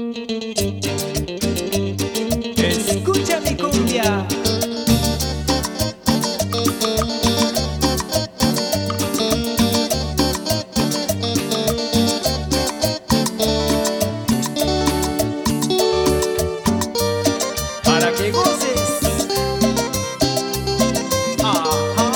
Escucha mi cumbia. Para que goces. Ajá.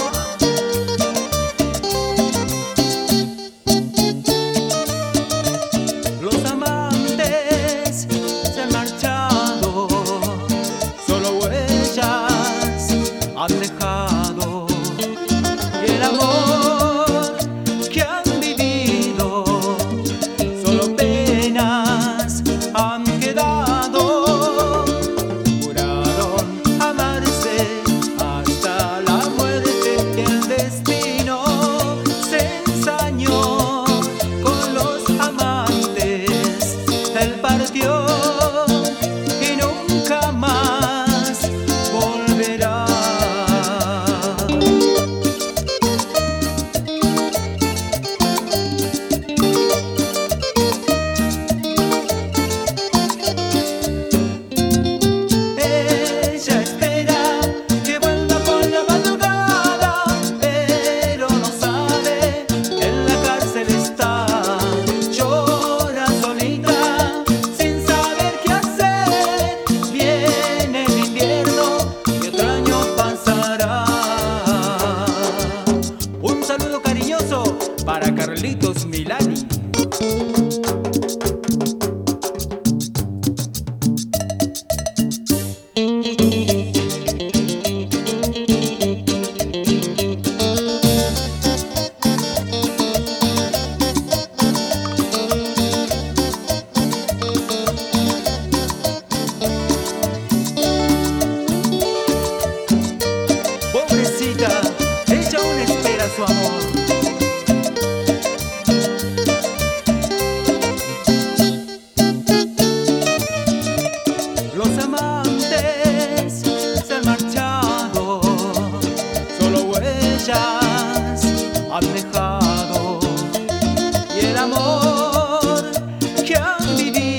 Los amantes se han marchado, solo huellas han dejado, y el amor que han vivido, solo penas han quedado. Juraron amarse hasta la muerte, y el destino se ensañó con los amantes. Él partió y nunca más volverá. Ella espera que vuelva por la madrugada, pero no sabe que en la cárcel está. Llora solita sin saber qué hacer. Viene el invierno y otro año pasará. Un saludo cariñoso para Carlitos Milani. Pobrecita, ella aún espera su amor. Los amantes se han marchado, solo huellas han dejado, y el amor que han vivido